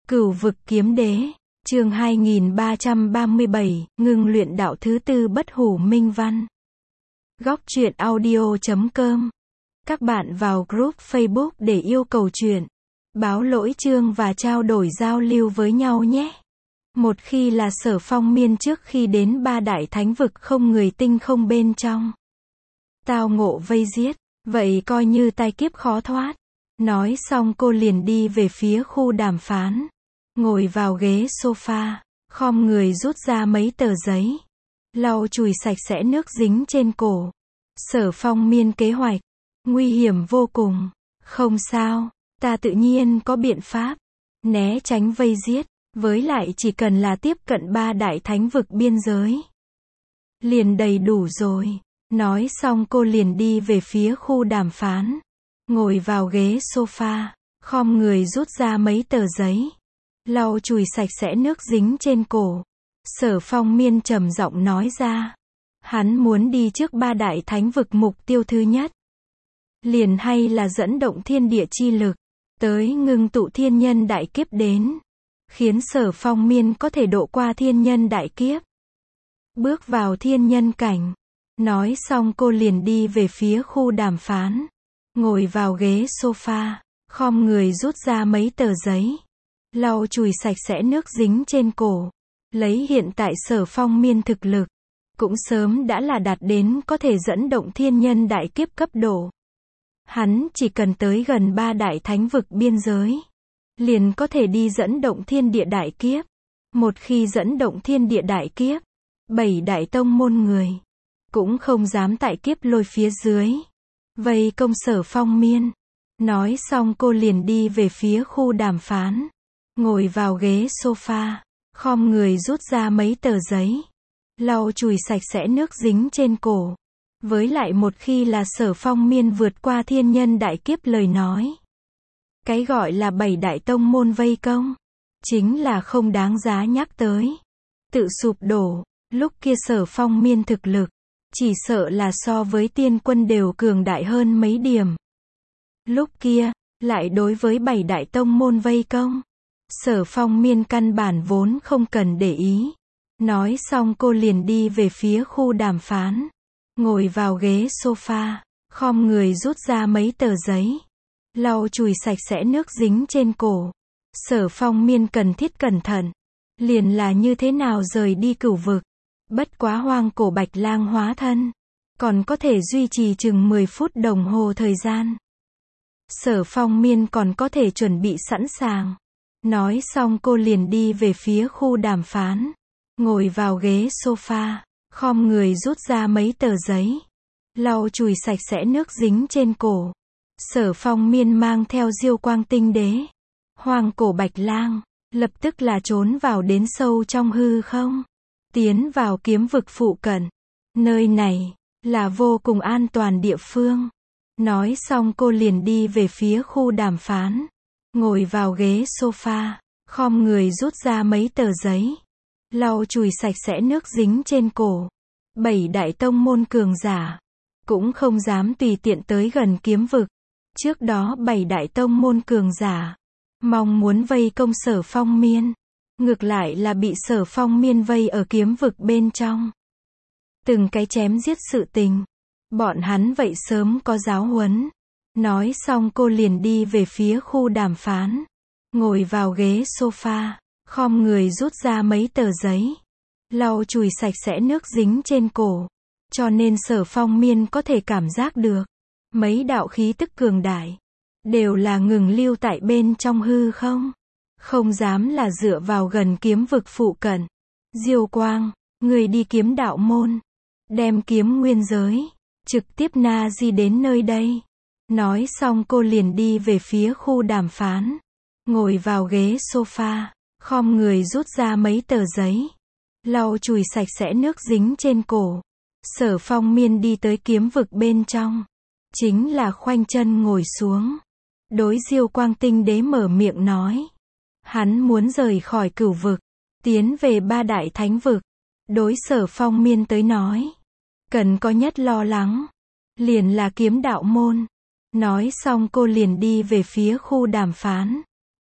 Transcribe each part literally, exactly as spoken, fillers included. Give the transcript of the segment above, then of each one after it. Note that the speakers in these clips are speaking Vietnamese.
Cửu vực kiếm đế, chương hai nghìn ba trăm ba mươi bảy, ngưng luyện đạo thứ tư bất hủ minh văn. Góc truyện audio chấm com. Các bạn vào group Facebook để yêu cầu truyện, báo lỗi chương và trao đổi giao lưu với nhau nhé. Một khi là Sở Phong Miên trước khi đến ba đại thánh vực không người tinh không bên trong. Tao ngộ vây giết, vậy coi như tai kiếp khó thoát. Nói xong cô liền đi về phía khu đàm phán. Ngồi vào ghế sofa, khom người rút ra mấy tờ giấy. Lau chùi sạch sẽ nước dính trên cổ. Sở Phong Miên kế hoạch, nguy hiểm vô cùng. Không sao, ta tự nhiên có biện pháp. Né tránh vây giết, với lại chỉ cần là tiếp cận ba đại thánh vực biên giới. Liền đầy đủ rồi. Nói xong cô liền đi về phía khu đàm phán. Ngồi vào ghế sofa, khom người rút ra mấy tờ giấy. Lau chùi sạch sẽ nước dính trên cổ. Sở Phong Miên trầm giọng nói ra. Hắn muốn đi trước ba đại thánh vực mục tiêu thứ nhất. Liền hay là dẫn động thiên địa chi lực. Tới ngưng tụ thiên nhân đại kiếp đến. Khiến Sở Phong Miên có thể độ qua thiên nhân đại kiếp. Bước vào thiên nhân cảnh. Nói xong cô liền đi về phía khu đàm phán. Ngồi vào ghế sofa, khom người rút ra mấy tờ giấy. Lau chùi sạch sẽ nước dính trên cổ. Lấy hiện tại Sở Phong Miên thực lực, cũng sớm đã là đạt đến có thể dẫn động thiên nhân đại kiếp cấp độ. Hắn chỉ cần tới gần ba đại thánh vực biên giới, liền có thể đi dẫn động thiên địa đại kiếp. Một khi dẫn động thiên địa đại kiếp, bảy đại tông môn người cũng không dám tại kiếp lôi phía dưới vây công Sở Phong Miên. Nói xong cô liền đi về phía khu đàm phán. Ngồi vào ghế sofa, khom người rút ra mấy tờ giấy. Lau chùi sạch sẽ nước dính trên cổ. Với lại một khi là Sở Phong Miên vượt qua thiên nhân đại kiếp lời nói. Cái gọi là bảy đại tông môn vây công, chính là không đáng giá nhắc tới. Tự sụp đổ, lúc kia Sở Phong Miên thực lực, chỉ sợ là so với tiên quân đều cường đại hơn mấy điểm. Lúc kia, lại đối với bảy đại tông môn vây công. Sở Phong Miên căn bản vốn không cần để ý. Nói xong cô liền đi về phía khu đàm phán. Ngồi vào ghế sofa, khom người rút ra mấy tờ giấy. Lau chùi sạch sẽ nước dính trên cổ. Sở Phong Miên cần thiết cẩn thận. Liền là như thế nào rời đi cửu vực. Bất quá hoang cổ bạch lang hóa thân. Còn có thể duy trì chừng mười phút đồng hồ thời gian. Sở Phong Miên còn có thể chuẩn bị sẵn sàng. Nói xong cô liền đi về phía khu đàm phán. Ngồi vào ghế sofa, khom người rút ra mấy tờ giấy. Lau chùi sạch sẽ nước dính trên cổ. Sở Phong Miên mang theo Diêu Quang Tinh Đế, hoang cổ bạch lang, lập tức là trốn vào đến sâu trong hư không. Tiến vào kiếm vực phụ cận. Nơi này, là vô cùng an toàn địa phương. Nói xong cô liền đi về phía khu đàm phán. Ngồi vào ghế sofa, khom người rút ra mấy tờ giấy. Lau chùi sạch sẽ nước dính trên cổ. Bảy đại tông môn cường giả, cũng không dám tùy tiện tới gần kiếm vực. Trước đó bảy đại tông môn cường giả, mong muốn vây công Sở Phong Miên. Ngược lại là bị Sở Phong Miên vây ở kiếm vực bên trong. Từng cái chém giết sự tình. Bọn hắn vậy sớm có giáo huấn. Nói xong cô liền đi về phía khu đàm phán. Ngồi vào ghế sofa, khom người rút ra mấy tờ giấy. Lau chùi sạch sẽ nước dính trên cổ. Cho nên Sở Phong Miên có thể cảm giác được. Mấy đạo khí tức cường đại. Đều là ngừng lưu tại bên trong hư không. Không dám là dựa vào gần kiếm vực phụ cận. Diêu Quang, người đi kiếm đạo môn. Đem kiếm nguyên giới. Trực tiếp na di đến nơi đây. Nói xong cô liền đi về phía khu đàm phán. Ngồi vào ghế sofa, khom người rút ra mấy tờ giấy. Lau chùi sạch sẽ nước dính trên cổ. Sở Phong Miên đi tới kiếm vực bên trong. Chính là khoanh chân ngồi xuống. Đối Diêu Quang Tinh Đế mở miệng nói. Hắn muốn rời khỏi cửu vực. Tiến về ba đại thánh vực. Đối Sở Phong Miên tới nói. Cần có nhất lo lắng. Liền là kiếm đạo môn. Nói xong cô liền đi về phía khu đàm phán.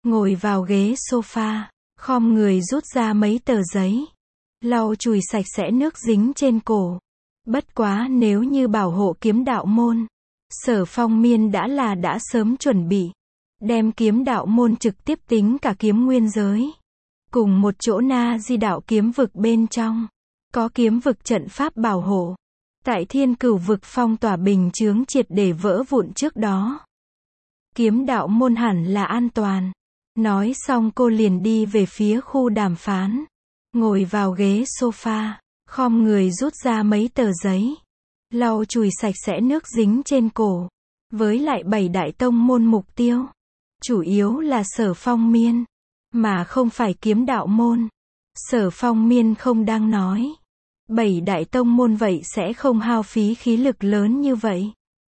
ngồi vào ghế sofa, khom người rút ra mấy tờ giấy, lau chùi sạch sẽ nước dính trên cổ. Bất quá nếu như bảo hộ kiếm đạo môn, Sở Phong Miên đã là đã sớm chuẩn bị, đem kiếm đạo môn trực tiếp tính cả kiếm nguyên giới, cùng một chỗ na di đạo kiếm vực bên trong, có kiếm vực trận pháp bảo hộ. Tại Thiên Cửu vực phong tỏa bình chướng triệt để vỡ vụn trước đó, kiếm đạo môn hẳn là an toàn. Nói xong cô liền đi về phía khu đàm phán, ngồi vào ghế sofa, khom người rút ra mấy tờ giấy, lau chùi sạch sẽ nước dính trên cổ. Với lại bảy đại tông môn mục tiêu, chủ yếu là Sở Phong Miên, mà không phải kiếm đạo môn. Sở Phong Miên không đang nói, bảy đại tông môn vậy sẽ không hao phí khí lực lớn như vậy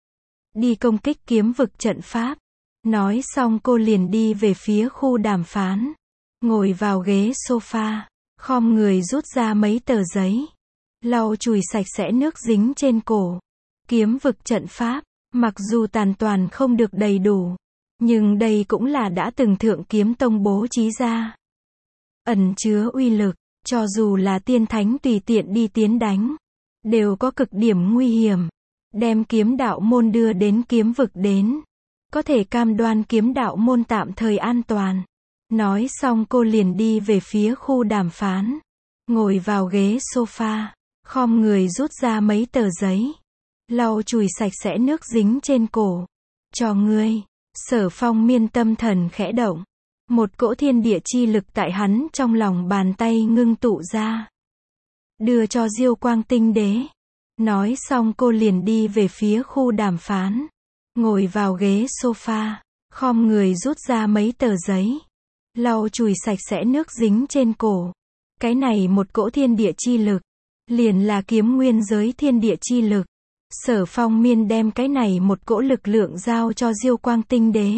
đi công kích kiếm vực trận pháp. Nói xong cô liền đi về phía khu đàm phán, ngồi vào ghế sofa, khom người rút ra mấy tờ giấy, lau chùi sạch sẽ nước dính trên cổ. Kiếm vực trận pháp, mặc dù tàn toàn không được đầy đủ, nhưng đây cũng là đã từng Thượng Kiếm Tông bố trí ra, ẩn chứa uy lực, cho dù là tiên thánh tùy tiện đi tiến đánh, đều có cực điểm nguy hiểm. Đem kiếm đạo môn đưa đến kiếm vực đến, có thể cam đoan kiếm đạo môn tạm thời an toàn. Nói xong cô liền đi về phía khu đàm phán, ngồi vào ghế sofa, khom người rút ra mấy tờ giấy, lau chùi sạch sẽ nước dính trên cổ. Cho ngươi. Sở Phong Miên tâm thần khẽ động, một cỗ thiên địa chi lực tại hắn trong lòng bàn tay ngưng tụ ra, đưa cho Diêu Quang Tinh Đế. Nói xong cô liền đi về phía khu đàm phán, ngồi vào ghế sofa, khom người rút ra mấy tờ giấy, lau chùi sạch sẽ nước dính trên cổ. Cái này một cỗ thiên địa chi lực, liền là kiếm nguyên giới thiên địa chi lực. Sở Phong Miên đem cái này một cỗ lực lượng giao cho Diêu Quang Tinh Đế,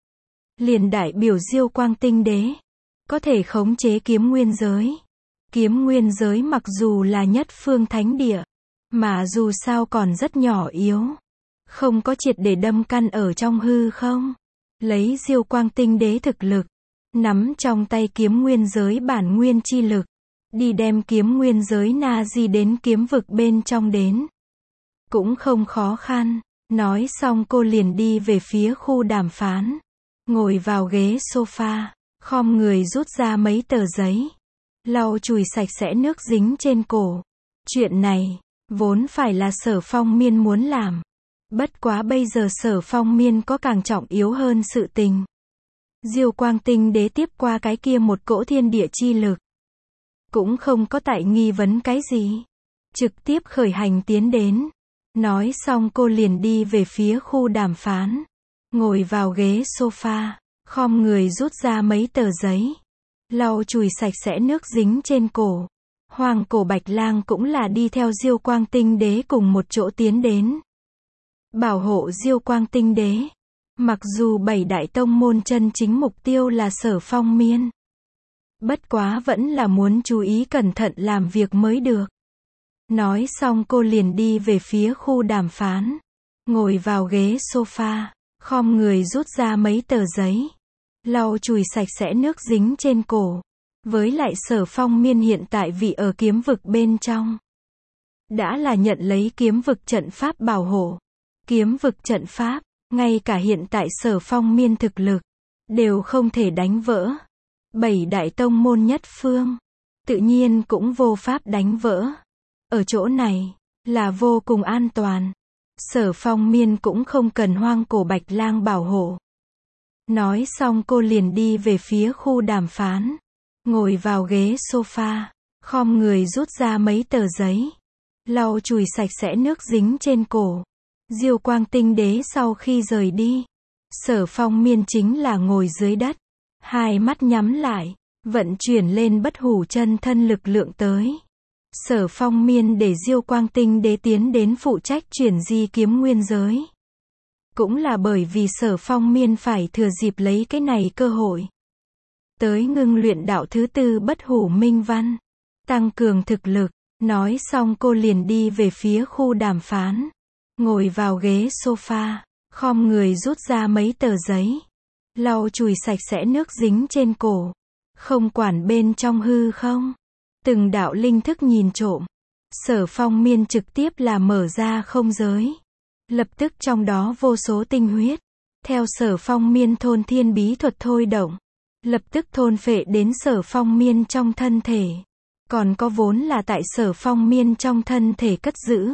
liền đại biểu Diêu Quang Tinh Đế có thể khống chế kiếm nguyên giới. Kiếm nguyên giới mặc dù là nhất phương thánh địa, mà dù sao còn rất nhỏ yếu, không có triệt để đâm căn ở trong hư không. Lấy Diêu Quang Tinh Đế thực lực, nắm trong tay kiếm nguyên giới bản nguyên chi lực, đi đem kiếm nguyên giới na di đến kiếm vực bên trong đến, cũng không khó khăn. Nói xong cô liền đi về phía khu đàm phán, ngồi vào ghế sofa, khom người rút ra mấy tờ giấy, lau chùi sạch sẽ nước dính trên cổ. Chuyện này vốn phải là Sở Phong Miên muốn làm, bất quá bây giờ Sở Phong Miên có càng trọng yếu hơn sự tình. Diêu Quang Tinh Đế tiếp qua cái kia một cỗ thiên địa chi lực, cũng không có tại nghi vấn cái gì, trực tiếp khởi hành tiến đến. Nói xong cô liền đi về phía khu đàm phán, ngồi vào ghế sofa, khom người rút ra mấy tờ giấy, lau chùi sạch sẽ nước dính trên cổ. Hoàng Cổ Bạch Lang cũng là đi theo Diêu Quang Tinh Đế cùng một chỗ tiến đến, bảo hộ Diêu Quang Tinh Đế. Mặc dù bảy đại tông môn chân chính mục tiêu là Sở Phong Miên, bất quá vẫn là muốn chú ý cẩn thận làm việc mới được. Nói xong cô liền đi về phía khu đàm phán, ngồi vào ghế sofa, khom người rút ra mấy tờ giấy, lau chùi sạch sẽ nước dính trên cổ. Với lại Sở Phong Miên hiện tại vị ở kiếm vực bên trong, đã là nhận lấy kiếm vực trận pháp bảo hộ. Kiếm vực trận pháp, ngay cả hiện tại Sở Phong Miên thực lực, đều không thể đánh vỡ. Bảy đại tông môn nhất phương, tự nhiên cũng vô pháp đánh vỡ. Ở chỗ này, là vô cùng an toàn. Sở Phong Miên cũng không cần Hoang Cổ Bạch Lang bảo hộ. Nói xong cô liền đi về phía khu đàm phán, ngồi vào ghế sofa, khom người rút ra mấy tờ giấy, lau chùi sạch sẽ nước dính trên cổ. Diêu Quang Tinh Đế sau khi rời đi, Sở Phong Miên chính là ngồi dưới đất, hai mắt nhắm lại, vận chuyển lên bất hủ chân thân lực lượng tới. Sở Phong Miên để Diêu Quang Tinh Đế tiến đến phụ trách chuyển di kiếm nguyên giới, cũng là bởi vì Sở Phong Miên phải thừa dịp lấy cái này cơ hội, tới ngưng luyện đạo thứ tư bất hủ minh văn, tăng cường thực lực. Nói xong cô liền đi về phía khu đàm phán, ngồi vào ghế sofa, khom người rút ra mấy tờ giấy, lau chùi sạch sẽ nước dính trên cổ. Không quản bên trong hư không. Từng đạo linh thức nhìn trộm. Sở Phong Miên trực tiếp là mở ra không giới. Lập tức trong đó vô số tinh huyết. Theo Sở Phong Miên thôn thiên bí thuật thôi động. Lập tức thôn phệ đến Sở Phong Miên trong thân thể. Còn có vốn là tại Sở Phong Miên trong thân thể cất giữ.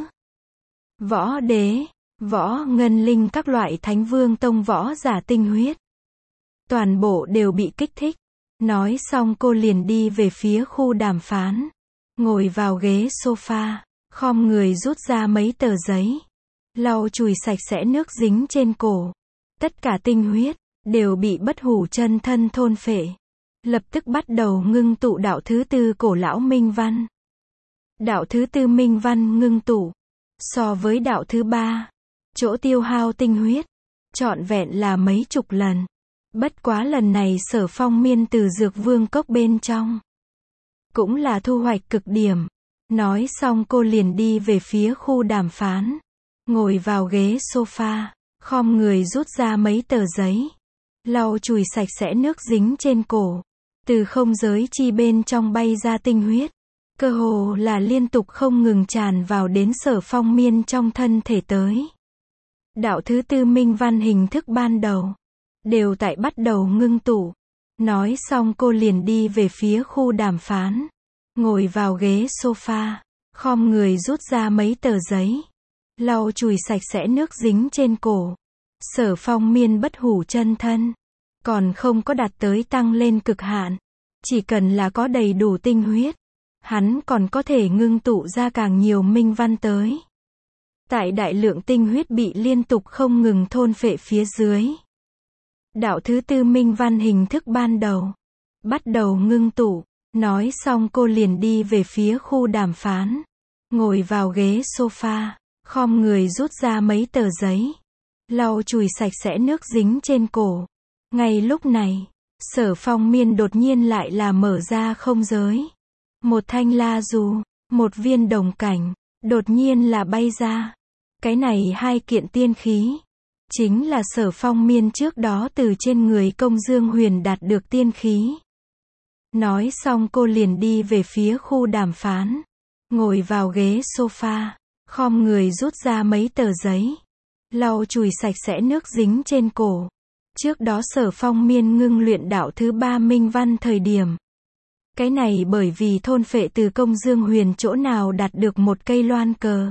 Võ đế, võ ngân linh các loại thánh vương tông võ giả tinh huyết. Toàn bộ đều bị kích thích. Nói xong cô liền đi về phía khu đàm phán. Ngồi vào ghế sofa, khom người rút ra mấy tờ giấy. Lau chùi sạch sẽ nước dính trên cổ. Tất cả tinh huyết, đều bị bất hủ chân thân thôn phệ. Lập tức bắt đầu ngưng tụ đạo thứ tư cổ lão minh văn. Đạo thứ tư minh văn ngưng tụ. So với đạo thứ ba, chỗ tiêu hao tinh huyết, trọn vẹn là mấy chục lần. Bất quá lần này Sở Phong Miên từ dược vương cốc bên trong. Cũng là thu hoạch cực điểm. Nói xong cô liền đi về phía khu đàm phán. Ngồi vào ghế sofa, khom người rút ra mấy tờ giấy. Lau chùi sạch sẽ nước dính trên cổ. Từ không giới chi bên trong bay ra tinh huyết. Cơ hồ là liên tục không ngừng tràn vào đến Sở Phong Miên trong thân thể tới. Đạo thứ tư minh văn hình thức ban đầu. Đều tại bắt đầu ngưng tụ. Nói xong cô liền đi về phía khu đàm phán. Ngồi vào ghế sofa. Khom người rút ra mấy tờ giấy. Lau chùi sạch sẽ nước dính trên cổ. Sở Phong Miên bất hủ chân thân. Còn không có đạt tới tăng lên cực hạn. Chỉ cần là có đầy đủ tinh huyết. Hắn còn có thể ngưng tụ ra càng nhiều minh văn tới. Tại đại lượng tinh huyết bị liên tục không ngừng thôn phệ phía dưới. Đạo thứ tư minh văn hình thức ban đầu. Bắt đầu ngưng tụ. Nói xong cô liền đi về phía khu đàm phán. Ngồi vào ghế sofa. Khom người rút ra mấy tờ giấy. Lau chùi sạch sẽ nước dính trên cổ. Ngay lúc này, Sở Phong Miên đột nhiên lại là mở ra không giới. Một thanh la dù, một viên đồng cảnh, đột nhiên là bay ra. Cái này hai kiện tiên khí. Chính là Sở Phong Miên trước đó từ trên người Công Dương Huyền đạt được tiên khí. Nói xong cô liền đi về phía khu đàm phán. Ngồi vào ghế sofa, khom người rút ra mấy tờ giấy. Lau chùi sạch sẽ nước dính trên cổ. Trước đó Sở Phong Miên ngưng luyện đạo thứ ba minh văn thời điểm. Cái này bởi vì thôn phệ từ Công Dương Huyền chỗ nào đạt được một cây loan cờ.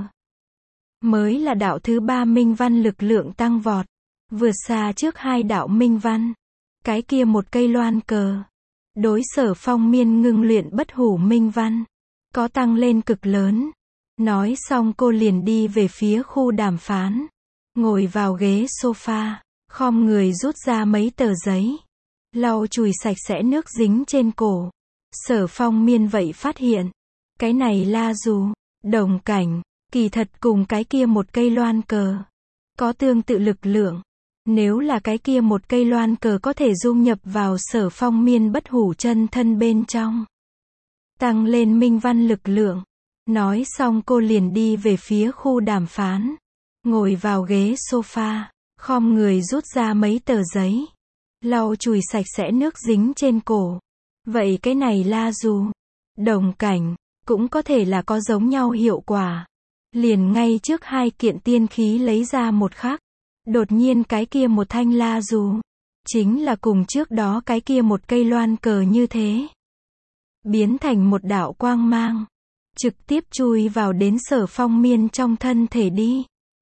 Mới là đạo thứ ba minh văn lực lượng tăng vọt. Vượt xa trước hai đạo minh văn. Cái kia một cây loan cờ. Đối Sở Phong Miên ngưng luyện bất hủ minh văn. Có tăng lên cực lớn. Nói xong cô liền đi về phía khu đàm phán. Ngồi vào ghế sofa. Khom người rút ra mấy tờ giấy. Lau chùi sạch sẽ nước dính trên cổ. Sở Phong Miên vậy phát hiện. Cái này la dù, đồng cảnh, kỳ thật cùng cái kia một cây loan cờ. Có tương tự lực lượng. Nếu là cái kia một cây loan cờ có thể dung nhập vào Sở Phong Miên bất hủ chân thân bên trong. Tăng lên minh văn lực lượng. Nói xong cô liền đi về phía khu đàm phán. Ngồi vào ghế sofa. Khom người rút ra mấy tờ giấy. Lau chùi sạch sẽ nước dính trên cổ. Vậy cái này la dù, đồng cảnh, cũng có thể là có giống nhau hiệu quả. Liền ngay trước hai kiện tiên khí lấy ra một khắc. Đột nhiên cái kia một thanh la dù. Chính là cùng trước đó cái kia một cây loan cờ như thế. Biến thành một đạo quang mang. Trực tiếp chui vào đến Sở Phong Miên trong thân thể đi.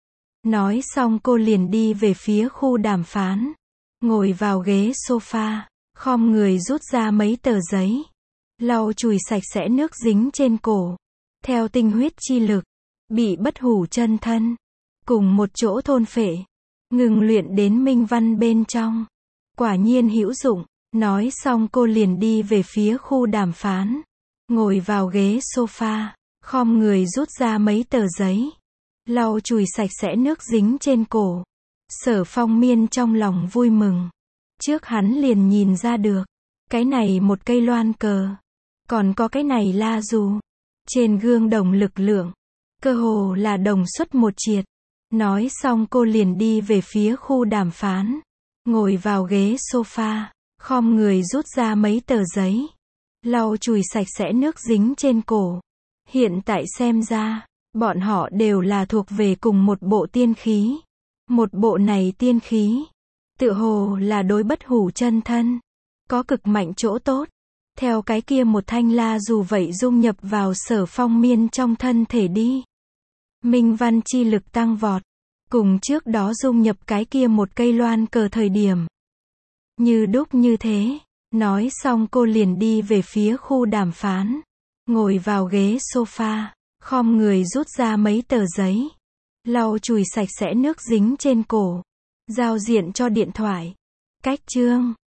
Nói xong cô liền đi về phía khu đàm phán. Ngồi vào ghế sofa. Khom người rút ra mấy tờ giấy. Lau chùi sạch sẽ nước dính trên cổ. Theo tinh huyết chi lực. Bị bất hủ chân thân. Cùng một chỗ thôn phệ. Ngừng luyện đến minh văn bên trong. Quả nhiên hữu dụng. Nói xong cô liền đi về phía khu đàm phán. Ngồi vào ghế sofa. Khom người rút ra mấy tờ giấy. Lau chùi sạch sẽ nước dính trên cổ. Sở Phong Miên trong lòng vui mừng. Trước hắn liền nhìn ra được. Cái này một cây loan cờ. Còn có cái này la dù. Trên gương đồng lực lượng. Cơ hồ là đồng xuất một triệt. Nói xong cô liền đi về phía khu đàm phán. ngồi vào ghế sofa, khom người rút ra mấy tờ giấy, lau chùi sạch sẽ nước dính trên cổ. Hiện tại xem ra, bọn họ đều là thuộc về cùng một bộ tiên khí. Một bộ này tiên khí, tựa hồ là đối bất hủ chân thân, có cực mạnh chỗ tốt. Theo cái kia một thanh la dù vậy dung nhập vào Sở Phong Miên trong thân thể đi. Minh văn chi lực tăng vọt, cùng trước đó dung nhập cái kia một cây loan cờ thời điểm. Như đúc như thế, nói xong cô liền đi về phía khu đàm phán, ngồi vào ghế sofa, khom người rút ra mấy tờ giấy, lau chùi sạch sẽ nước dính trên cổ, giao diện cho điện thoại. Cách chương